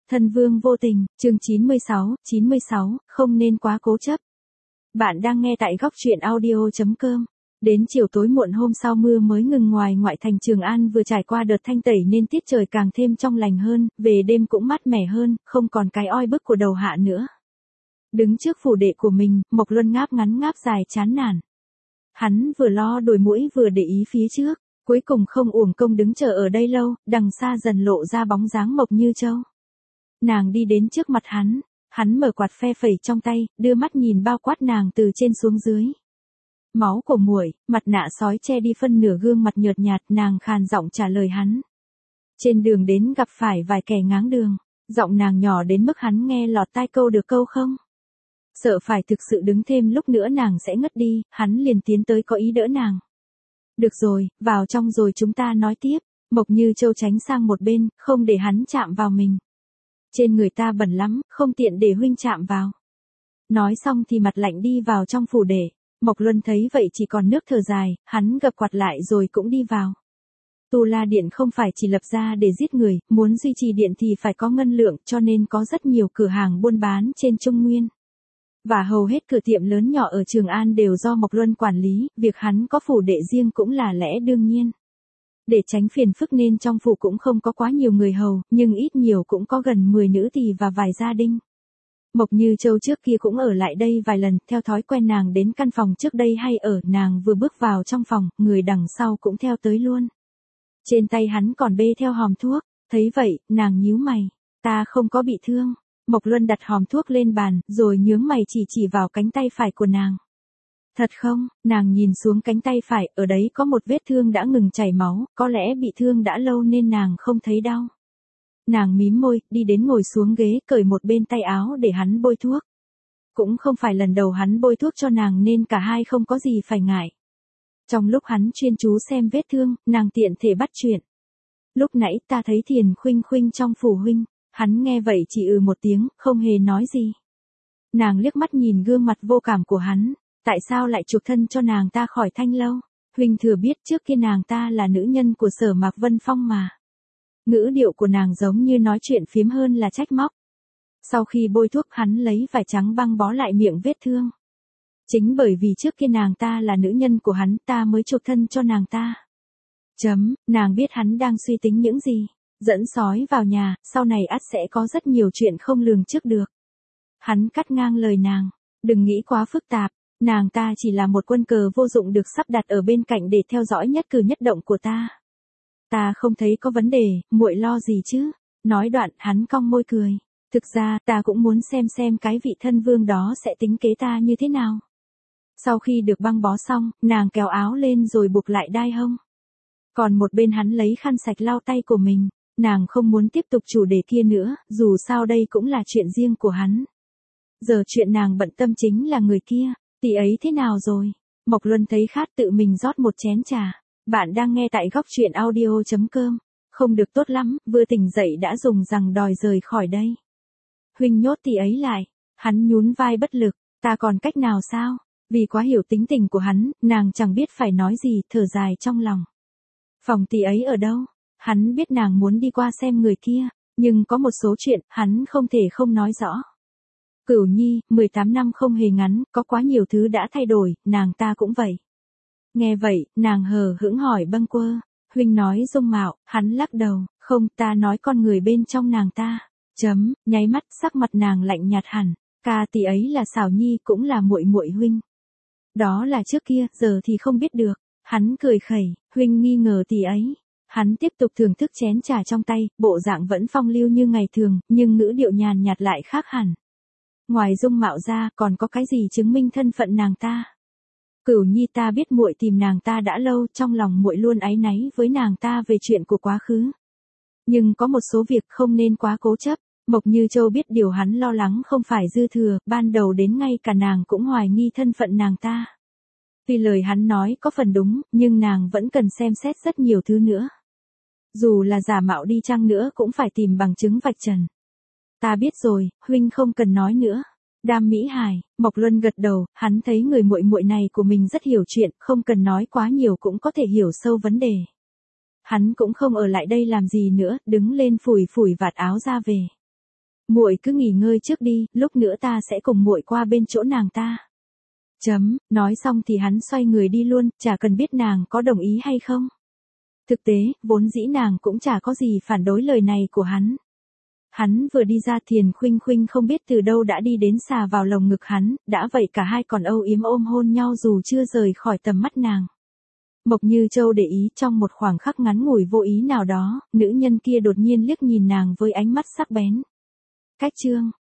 Thân vương vô tình, chương 96, không nên quá cố chấp. Bạn đang nghe tại góc truyện audio.com. Đến chiều tối muộn hôm sau mưa mới ngừng ngoài ngoại thành Trường An vừa trải qua đợt thanh tẩy nên tiết trời càng thêm trong lành hơn, về đêm cũng mát mẻ hơn, không còn cái oi bức của đầu hạ nữa. Đứng trước phủ đệ của mình, Mộc Luân ngáp ngắn ngáp dài chán nản. Hắn vừa lo đuổi mũi vừa để ý phía trước, cuối cùng không uổng công đứng chờ ở đây lâu, đằng xa dần lộ ra bóng dáng Mộc Như Châu. Nàng đi đến trước mặt hắn mở quạt phe phẩy trong tay, đưa mắt nhìn bao quát nàng từ trên xuống dưới. Máu của muội, mặt nạ sói che đi phân nửa gương mặt nhợt nhạt, nàng khàn giọng trả lời hắn. Trên đường đến gặp phải vài kẻ ngáng đường, giọng nàng nhỏ đến mức hắn nghe lọt tai câu được câu không. Sợ phải thực sự đứng thêm lúc nữa nàng sẽ ngất đi, hắn liền tiến tới có ý đỡ nàng. Được rồi, vào trong rồi chúng ta nói tiếp. Mộc Như Châu tránh sang một bên, không để hắn chạm vào mình. Trên người ta bẩn lắm, không tiện để huynh chạm vào. Nói xong thì mặt lạnh đi vào trong phủ để. Mộc Luân thấy vậy chỉ còn nước thở dài, hắn gập quạt lại rồi cũng đi vào. Tu La Điện không phải chỉ lập ra để giết người, muốn duy trì điện thì phải có ngân lượng, cho nên có rất nhiều cửa hàng buôn bán trên Trung Nguyên. Và hầu hết cửa tiệm lớn nhỏ ở Trường An đều do Mộc Luân quản lý, việc hắn có phủ đệ riêng cũng là lẽ đương nhiên. Để tránh phiền phức nên trong phủ cũng không có quá nhiều người hầu, nhưng ít nhiều cũng có gần 10 nữ tỳ và vài gia đình. Mộc Như Châu trước kia cũng ở lại đây vài lần, theo thói quen nàng đến căn phòng trước đây hay ở, nàng vừa bước vào trong phòng, người đằng sau cũng theo tới luôn. Trên tay hắn còn bê theo hòm thuốc, thấy vậy, nàng nhíu mày, ta không có bị thương. Mộc Luân đặt hòm thuốc lên bàn, rồi nhướng mày chỉ vào cánh tay phải của nàng. Thật không, nàng nhìn xuống cánh tay phải, ở đấy có một vết thương đã ngừng chảy máu, có lẽ bị thương đã lâu nên nàng không thấy đau. Nàng mím môi, đi đến ngồi xuống ghế, cởi một bên tay áo để hắn bôi thuốc. Cũng không phải lần đầu hắn bôi thuốc cho nàng nên cả hai không có gì phải ngại. Trong lúc hắn chuyên chú xem vết thương, nàng tiện thể bắt chuyện. Lúc nãy ta thấy Thiền Khuynh trong phủ huynh. Hắn nghe vậy chỉ một tiếng, không hề nói gì. Nàng liếc mắt nhìn gương mặt vô cảm của hắn, tại sao lại chuộc thân cho nàng ta khỏi Thanh Lâu? Huynh thừa biết trước kia nàng ta là nữ nhân của Sở Mạc Vân Phong mà. Ngữ điệu của nàng giống như nói chuyện phiếm hơn là trách móc. Sau khi bôi thuốc hắn lấy vải trắng băng bó lại miệng vết thương. Chính bởi vì trước kia nàng ta là nữ nhân của hắn ta mới chuộc thân cho nàng ta. Nàng biết hắn đang suy tính những gì. Dẫn sói vào nhà, sau này ắt sẽ có rất nhiều chuyện không lường trước được. Hắn cắt ngang lời nàng, đừng nghĩ quá phức tạp, nàng ta chỉ là một quân cờ vô dụng được sắp đặt ở bên cạnh để theo dõi nhất cử nhất động của ta. Ta không thấy có vấn đề, muội lo gì chứ? Nói đoạn, hắn cong môi cười. Thực ra, ta cũng muốn xem cái vị thân vương đó sẽ tính kế ta như thế nào. Sau khi được băng bó xong, nàng kéo áo lên rồi buộc lại đai hông. Còn một bên hắn lấy khăn sạch lau tay của mình. Nàng không muốn tiếp tục chủ đề kia nữa, dù sao đây cũng là chuyện riêng của hắn. Giờ chuyện nàng bận tâm chính là người kia, tỷ ấy thế nào rồi? Mộc Luân thấy khát tự mình rót một chén trà. Bạn đang nghe tại góc truyện audio.com. Không được tốt lắm, vừa tỉnh dậy đã dùng rằng đòi rời khỏi đây. Huynh nhốt tỷ ấy lại. Hắn nhún vai bất lực, ta còn cách nào sao? Vì quá hiểu tính tình của hắn, nàng chẳng biết phải nói gì, thở dài trong lòng. Phòng tỷ ấy ở đâu? Hắn biết nàng muốn đi qua xem người kia, nhưng có một số chuyện, hắn không thể không nói rõ. Cửu Nhi, 18 năm không hề ngắn, có quá nhiều thứ đã thay đổi, nàng ta cũng vậy. Nghe vậy, nàng hờ hững hỏi bâng quơ, huynh nói dung mạo, hắn lắc đầu, không, ta nói con người bên trong nàng ta. Nháy mắt, sắc mặt nàng lạnh nhạt hẳn, ca tỷ ấy là Xảo Nhi cũng là muội muội huynh. Đó là trước kia, giờ thì không biết được. Hắn cười khẩy, huynh nghi ngờ tỷ ấy. Hắn tiếp tục thưởng thức chén trà trong tay, bộ dạng vẫn phong lưu như ngày thường, nhưng ngữ điệu nhàn nhạt lại khác hẳn. Ngoài dung mạo ra, còn có cái gì chứng minh thân phận nàng ta? Cửu Nhi, ta biết muội tìm nàng ta đã lâu, trong lòng muội luôn áy náy với nàng ta về chuyện của quá khứ. Nhưng có một số việc không nên quá cố chấp. Mộc Như Châu biết điều hắn lo lắng không phải dư thừa, ban đầu đến ngay cả nàng cũng hoài nghi thân phận nàng ta. Tuy lời hắn nói có phần đúng, nhưng nàng vẫn cần xem xét rất nhiều thứ nữa. Dù là giả mạo đi chăng nữa cũng phải tìm bằng chứng vạch trần. Ta biết rồi, huynh không cần nói nữa. Đam Mỹ Hải, Mộc Luân gật đầu, hắn thấy người muội muội này của mình rất hiểu chuyện, không cần nói quá nhiều cũng có thể hiểu sâu vấn đề. Hắn cũng không ở lại đây làm gì nữa, đứng lên phủi phủi vạt áo ra về. Muội cứ nghỉ ngơi trước đi, lúc nữa ta sẽ cùng muội qua bên chỗ nàng ta. Nói xong thì hắn xoay người đi luôn, chả cần biết nàng có đồng ý hay không. Thực tế, vốn dĩ nàng cũng chả có gì phản đối lời này của hắn. Hắn vừa đi ra Thiền Khuynh Khuynh không biết từ đâu đã đi đến xà vào lồng ngực hắn, đã vậy cả hai còn âu yếm ôm hôn nhau dù chưa rời khỏi tầm mắt nàng. Mộc Như Châu để ý trong một khoảng khắc ngắn ngủi vô ý nào đó, nữ nhân kia đột nhiên liếc nhìn nàng với ánh mắt sắc bén. Cách chương